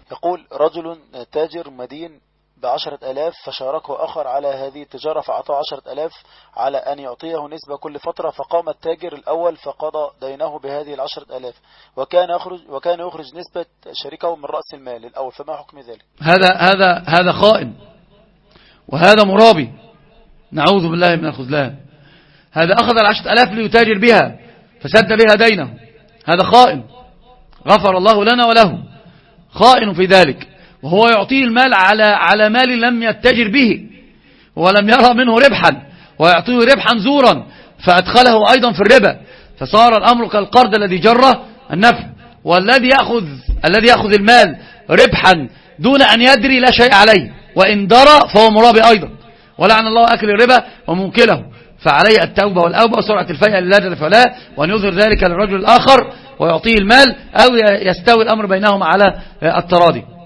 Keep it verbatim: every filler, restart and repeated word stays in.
يقول رجل تاجر مدين بعشرة ألاف فشاركه آخر على هذه التجارة فأعطاه عشرة ألاف على أن يعطيه نسبة كل فترة، فقام التاجر الأول فقضى دينه بهذه العشرة ألاف وكان يخرج وكان يخرج نسبة شريكه من رأس المال الأول، فما حكم ذلك؟ هذا هذا هذا خائن وهذا مرابي، نعوذ بالله من الخذلان. هذا أخذ العشرة ألاف ليتاجر بها فسد بها دينه، هذا خائن غفر الله لنا وله، خائن في ذلك، وهو يعطيه المال على على مال لم يتجر به ولم يرى منه ربحا، ويعطيه ربحا زورا فأدخله أيضا في الربا، فصار الأمر كالقرض الذي جره النفع. والذي يأخذ الذي يأخذ المال ربحا دون أن يدري لا شيء عليه، وإن درى فهو مرابي أيضا، ولعن الله أكل الربا وموكله. فعليه التوبة والأوبة وسرعة الفيئة لله جل وعلا، وأن يظهر ذلك للرجل الآخر ويعطيه المال، أو يستوي الأمر بينهم على التراضي.